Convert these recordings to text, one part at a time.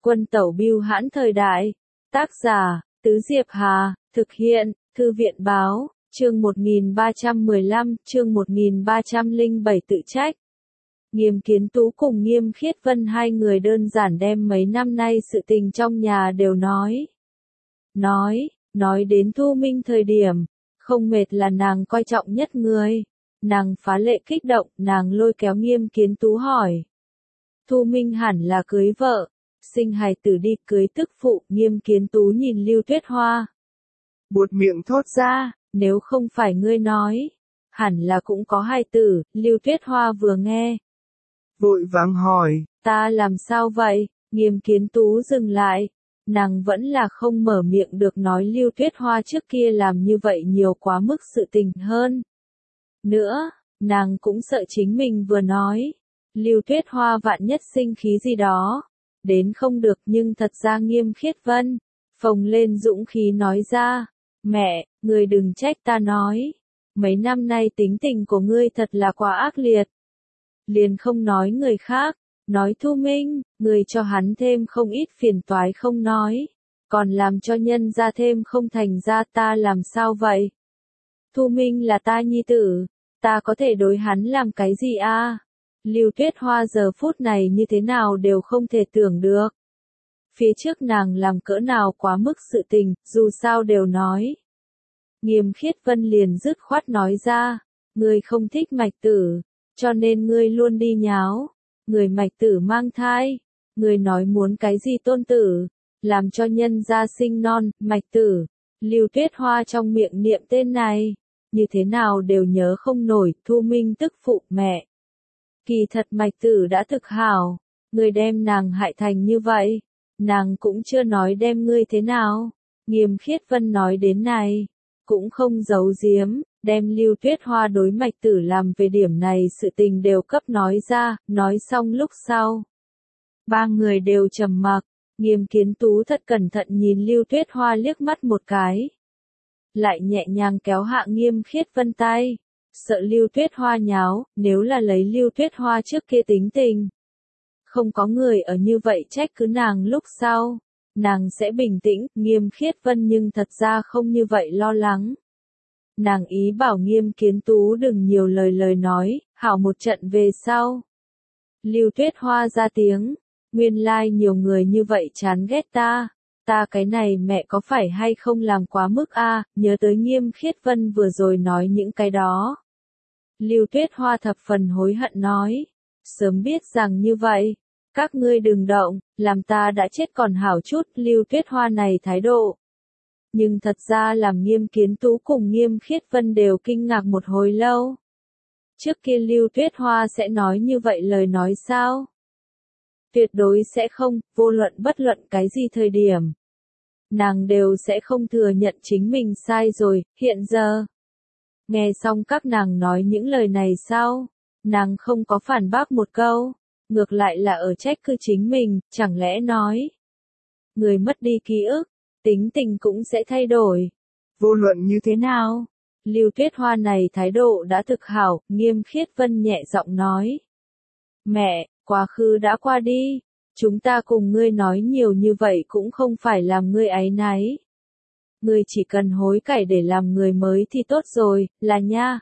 Quân tẩu bưu hãn thời đại. Tác giả, Tứ Diệp Hà, thực hiện, Thư viện báo, chương 1315, chương 1307 tự trách. Nghiêm Kiến Tú cùng Nghiêm Khiết Vân hai người đơn giản đem mấy năm nay sự tình trong nhà đều nói đến Thu Minh thời điểm, không mệt là nàng coi trọng nhất người. Nàng phá lệ kích động, nàng lôi kéo Nghiêm Kiến Tú hỏi. Thu Minh hẳn là cưới vợ, sinh hài tử đi cưới tức phụ. Nghiêm Kiến Tú nhìn Lưu Tuyết Hoa, buột miệng thốt ra, nếu không phải ngươi nói, hẳn là cũng có hài tử. Lưu Tuyết Hoa vừa nghe, vội vàng hỏi, ta làm sao vậy? Nghiêm Kiến Tú dừng lại, nàng vẫn là không mở miệng được nói Lưu Tuyết Hoa trước kia làm như vậy nhiều quá mức sự tình hơn. Nữa, nàng cũng sợ chính mình vừa nói, Lưu Tuyết Hoa vạn nhất sinh khí gì đó, đến không được. Nhưng thật ra Nghiêm Khiết Vân, phồng lên dũng khí nói ra, mẹ, ngươi đừng trách ta nói, mấy năm nay tính tình của ngươi thật là quá ác liệt. Liền không nói người khác, nói Thu Minh, ngươi cho hắn thêm không ít phiền toái không nói, còn làm cho nhân ra thêm không thành ra. Ta làm sao vậy? Thu Minh là ta nhi tử, ta có thể đối hắn làm cái gì a? Lưu Tuyết Hoa giờ phút này như thế nào đều không thể tưởng được. Phía trước nàng làm cỡ nào quá mức sự tình, dù sao đều nói. Nghiêm Khiết Vân liền dứt khoát nói ra, ngươi không thích Mạch Tử, cho nên ngươi luôn đi nháo. Người Mạch Tử mang thai, ngươi nói muốn cái gì tôn tử, làm cho nhân gia sinh non. Mạch Tử, Lưu Tuyết Hoa trong miệng niệm tên này, như thế nào đều nhớ không nổi. Thu Minh tức phụ. Mẹ, kỳ thật Mạch Tử đã thực hảo, ngươi đem nàng hại thành như vậy, nàng cũng chưa nói đem ngươi thế nào. Nghiêm Khiết Vân nói đến này, cũng không giấu giếm, đem Lưu Tuyết Hoa đối Mạch Tử làm về điểm này sự tình đều cấp nói ra. Nói xong lúc sau, ba người đều trầm mặc. Nghiêm Kiến Tú thật cẩn thận nhìn Lưu Tuyết Hoa liếc mắt một cái, lại nhẹ nhàng kéo hạ Nghiêm Khiết Vân tay, sợ Lưu Tuyết Hoa nháo. Nếu là lấy Lưu Tuyết Hoa trước kia tính tình, không có người ở như vậy trách cứ nàng lúc sau, nàng sẽ bình tĩnh. Nghiêm Khiết Vân nhưng thật ra không như vậy lo lắng. Nàng ý bảo Nghiêm Kiến Tú đừng nhiều lời nói, hảo. Một trận về sau, Lưu Tuyết Hoa ra tiếng, nguyên lai nhiều người như vậy chán ghét ta. Ta cái này mẹ có phải hay không làm quá mức a? Nhớ tới Nghiêm Khiết Vân vừa rồi nói những cái đó, Lưu Tuyết Hoa thập phần hối hận nói, sớm biết rằng như vậy, các ngươi đừng động, làm ta đã chết còn hảo chút. Lưu Tuyết Hoa này thái độ, nhưng thật ra làm Nghiêm Kiến Tú cùng Nghiêm Khiết Vân đều kinh ngạc một hồi lâu. Trước kia Lưu Tuyết Hoa sẽ nói như vậy lời nói sao? Tuyệt đối sẽ không. Vô luận bất luận cái gì thời điểm, nàng đều sẽ không thừa nhận chính mình sai rồi. Hiện giờ, nghe xong các nàng nói những lời này sau, nàng không có phản bác một câu, ngược lại là ở trách cứ chính mình. Chẳng lẽ nói, người mất đi ký ức, tính tình cũng sẽ thay đổi? Vô luận như thế nào, Lưu Tuyết Hoa này thái độ đã thực hảo. Nghiêm Khiết Vân nhẹ giọng nói, mẹ, quá khứ đã qua đi, chúng ta cùng ngươi nói nhiều như vậy cũng không phải làm ngươi áy náy. Ngươi chỉ cần hối cải để làm người mới thì tốt rồi, là nha.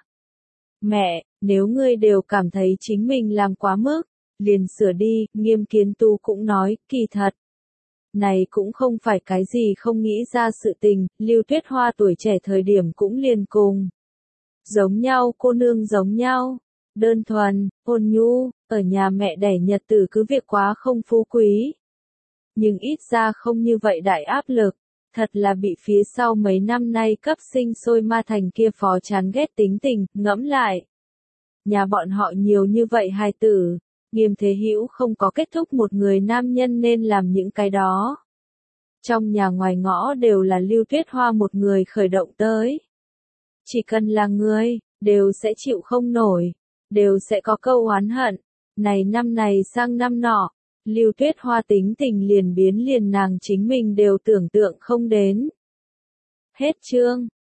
Mẹ, nếu ngươi đều cảm thấy chính mình làm quá mức, liền sửa đi. Nghiêm Kiến Tú cũng nói, kỳ thật, này cũng không phải cái gì không nghĩ ra sự tình. Lưu Tuyết Hoa tuổi trẻ thời điểm cũng liền cùng giống nhau cô nương giống nhau, đơn thuần, ôn nhu, ở nhà mẹ đẻ nhật tử cứ việc quá không phú quý, nhưng ít ra không như vậy đại áp lực. Thật là bị phía sau mấy năm nay cấp sinh sôi ma thành kia phó chán ghét tính tình. Ngẫm lại, nhà bọn họ nhiều như vậy hài tử, Nghiêm Thế Hữu không có kết thúc một người nam nhân nên làm những cái đó. Trong nhà ngoài ngõ đều là Lưu Tuyết Hoa một người khởi động tới. Chỉ cần là người, đều sẽ chịu không nổi, đều sẽ có câu oán hận. Này năm này sang năm nọ, Lưu Tuyết Hoa tính tình liền biến liền nàng chính mình đều tưởng tượng không đến. Hết chương.